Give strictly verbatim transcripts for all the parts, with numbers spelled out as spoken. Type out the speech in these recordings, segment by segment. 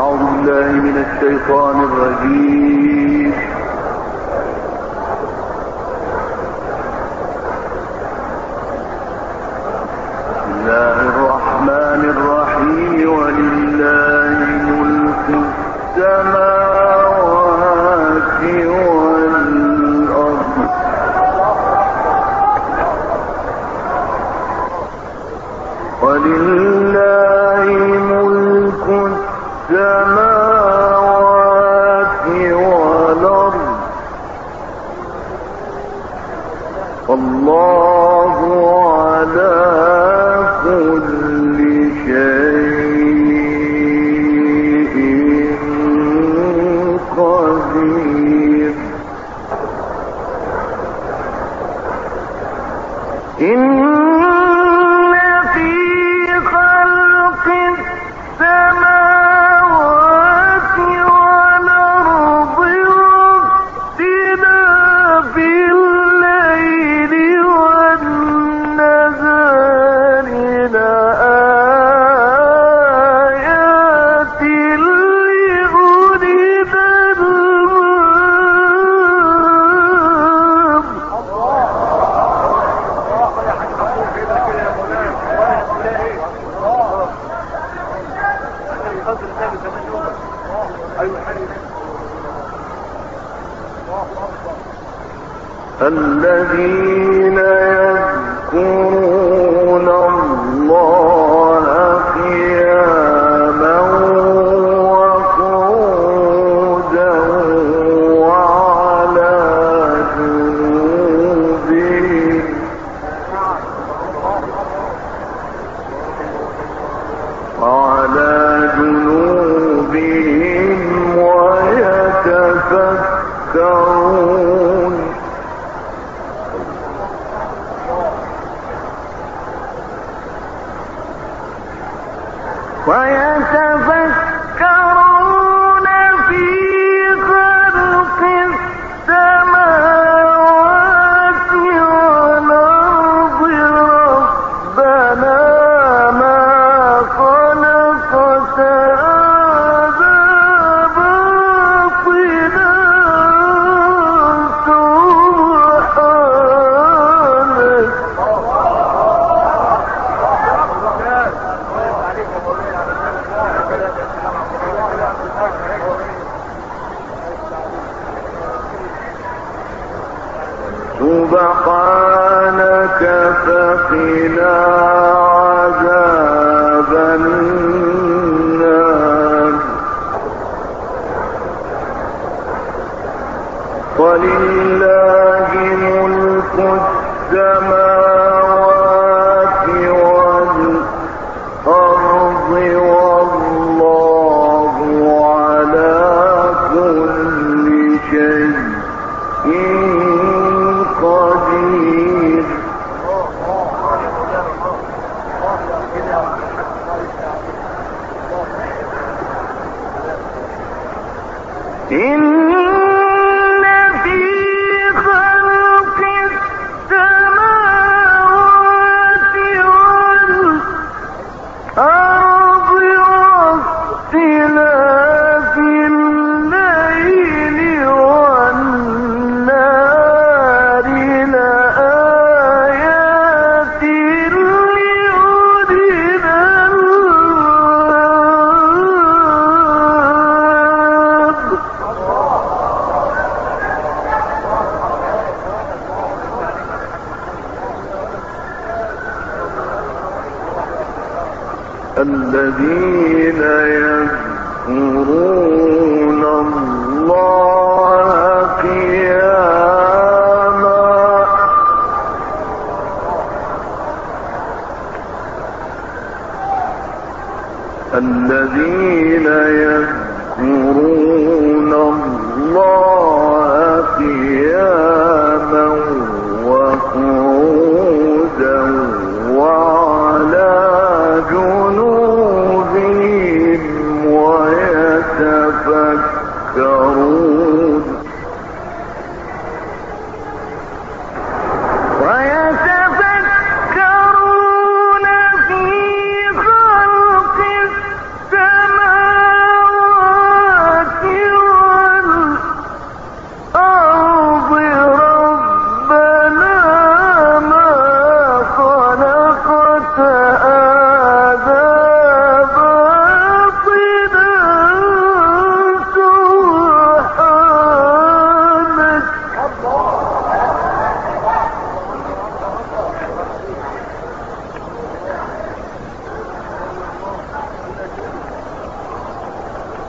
أعوذ بالله من الشيطان الرجيم. بسم الله الرحمن الرحيم. ولله ملك السماوات والأرض ولله ملك السماوات والأرض والله على كل شيء قدير. إن الذين يذكرون الله قياما وقعودا وعلى جنوبهم وعلى جنوبهم ويتفكرون ويتفكرون في خلق السماوات والأرض ربنا ما خلقت هذا باطلا سبحانك فقنا عذاب النار. ولله ملك السماوات والأرض والله على كل شيء قدير. إن في خلق السماوات والأرض واختلاف الليل والنهار لآيات لأولي الألباب. الذين يذكرون الله قياما الذين يذكرون الله قياما وقعودا وعلى جنوبهم ويتفكرون ويتفكرون في خلق السماوات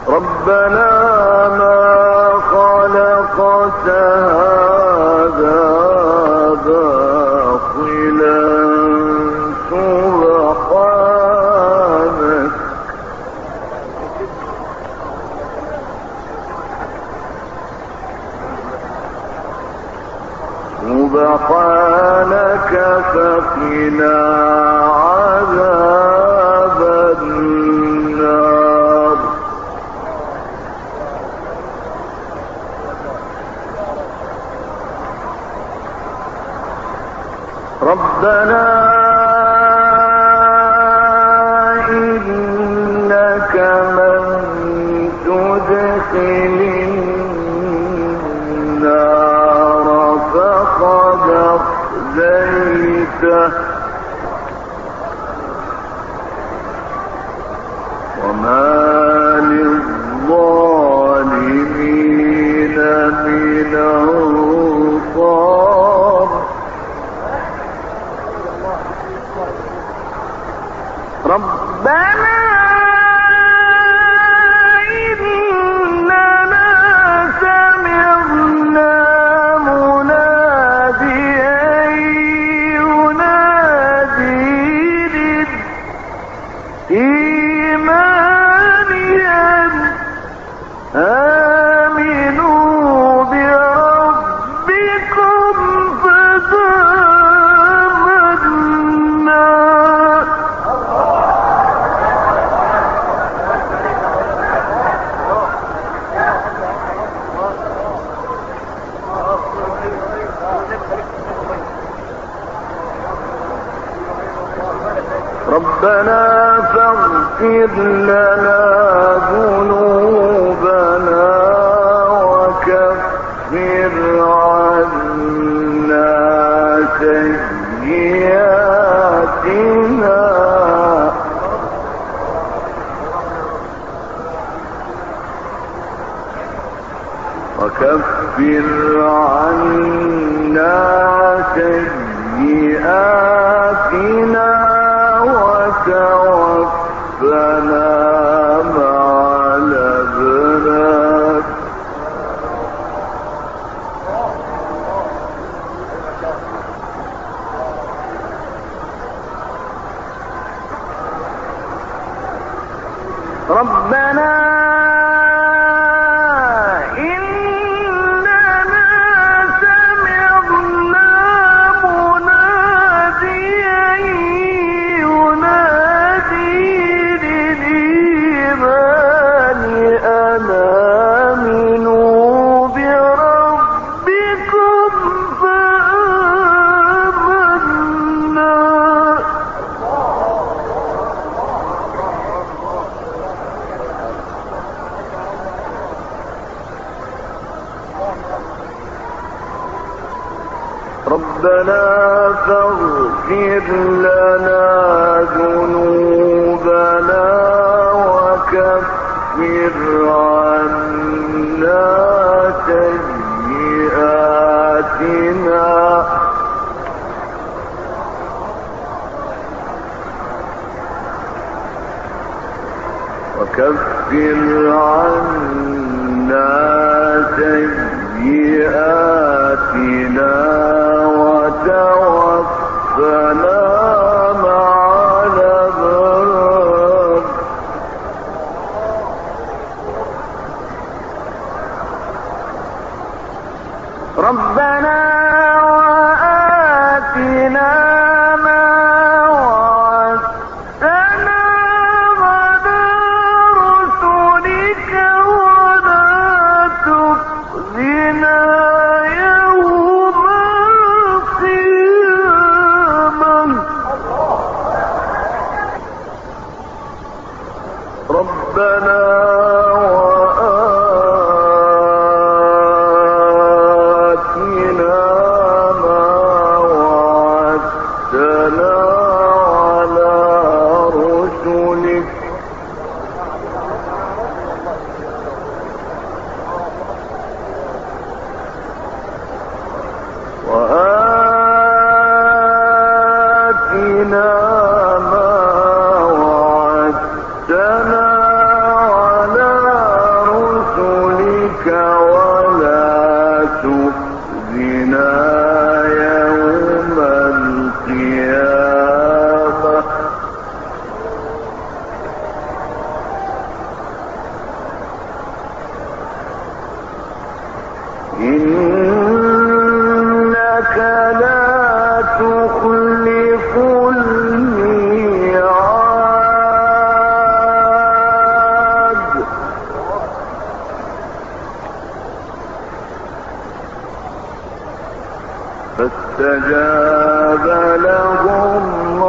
ربنا ما خلقت هذا باطلا سبحانك سبحانك فقنا عذاب النار. ربنا إنك من تدخل النار فقد أخزيته وما للظالمين من أنصار. ربنا إننا سمعنا مناديا ينادي للإيمان أن آمنوا بربكم فآمنا. ربنا فاغفر لنا ذنوبنا وكفر عنا سيئاتنا وكفر عنا سيئاتنا وتوفنا مع الأبرار. ربنا ربنا فاغفر لنا ذنوبنا وكفر عنا سيئاتنا وكفر عنا سيئاتنا وتوفنا مع الأبرار. ربنا وآتنا ما وعدتنا على رسلك ولا تخزنا يوم القيامة. ربنا وآتنا ما إنك لا تخلف الميعاد فاستجاب لهم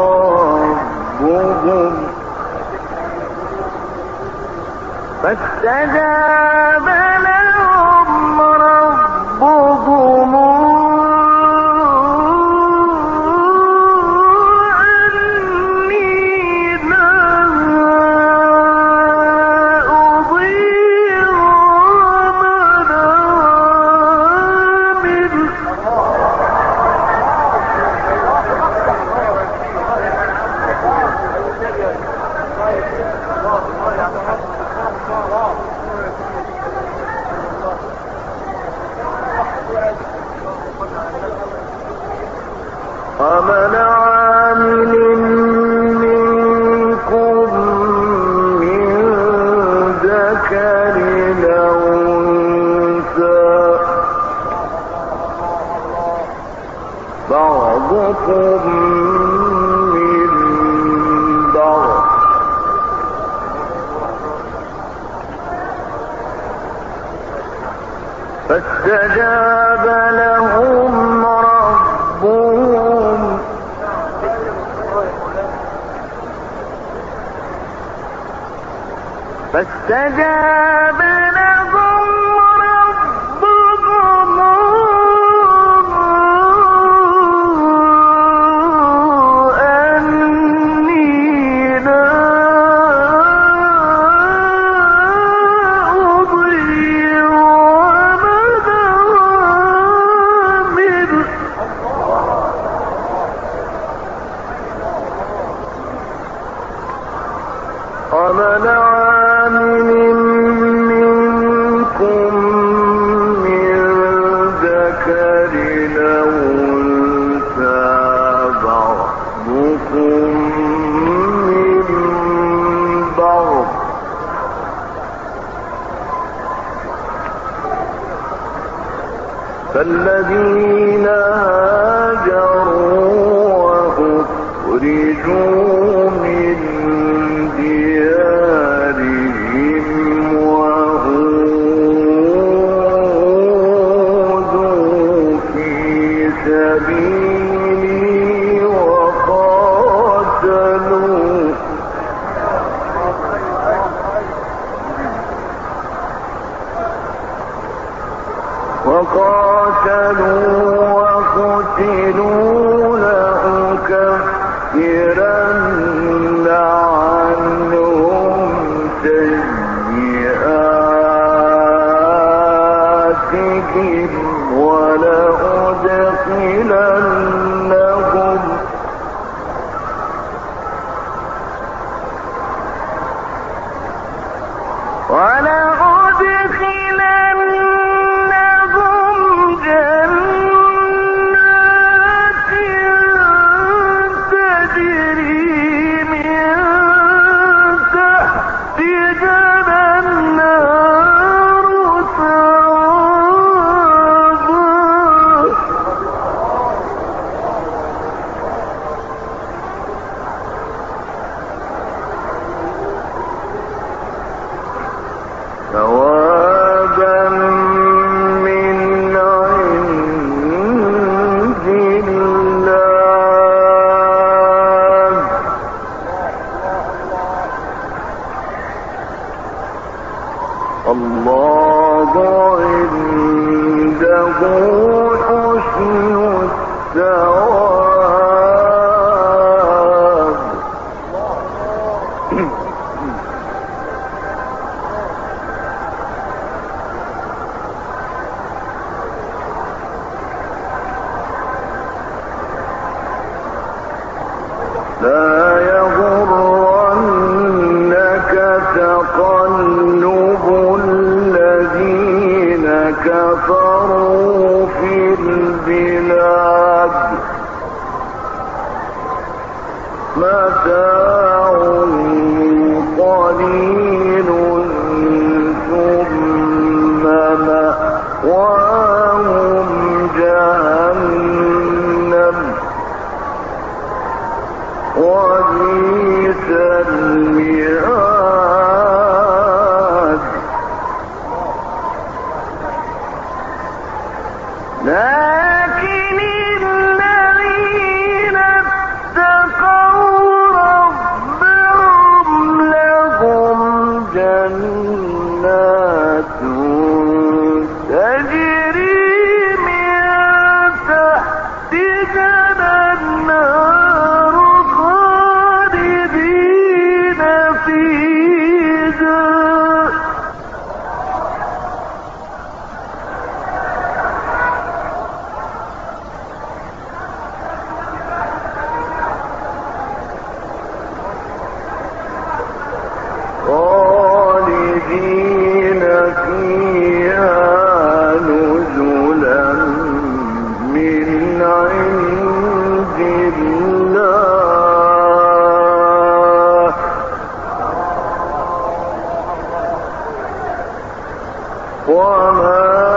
ربهم فاستجاب لهم ربهم أني لا أضيع عمل عامل عمل عامل منكم من ذكر أو أنثى بعضكم من بعض فاستجاب لهم ربهم فاستجاب لهم ربهم أني لا أضيع عمل عامل عمل عامل منكم من ذكر أو أنثى بعضكم من بعض فالذين هاجروا وأخرجوا من ديارهم وأوذوا في سبيلي وقاتلوا وقاتلوا وقتلوا لأكفرن عنهم سيئاتهم ولأدخلنهم ولأدخلنهم جنات تجري من تحتها الأنهار ثوابا من عند الله الله عنده حسن الثواب لا يغرنك تقلب الذين كفروا في البلاد تجري من تحتها الأنهار خالدين فيها خالدين فيها نزلا من عند الله وما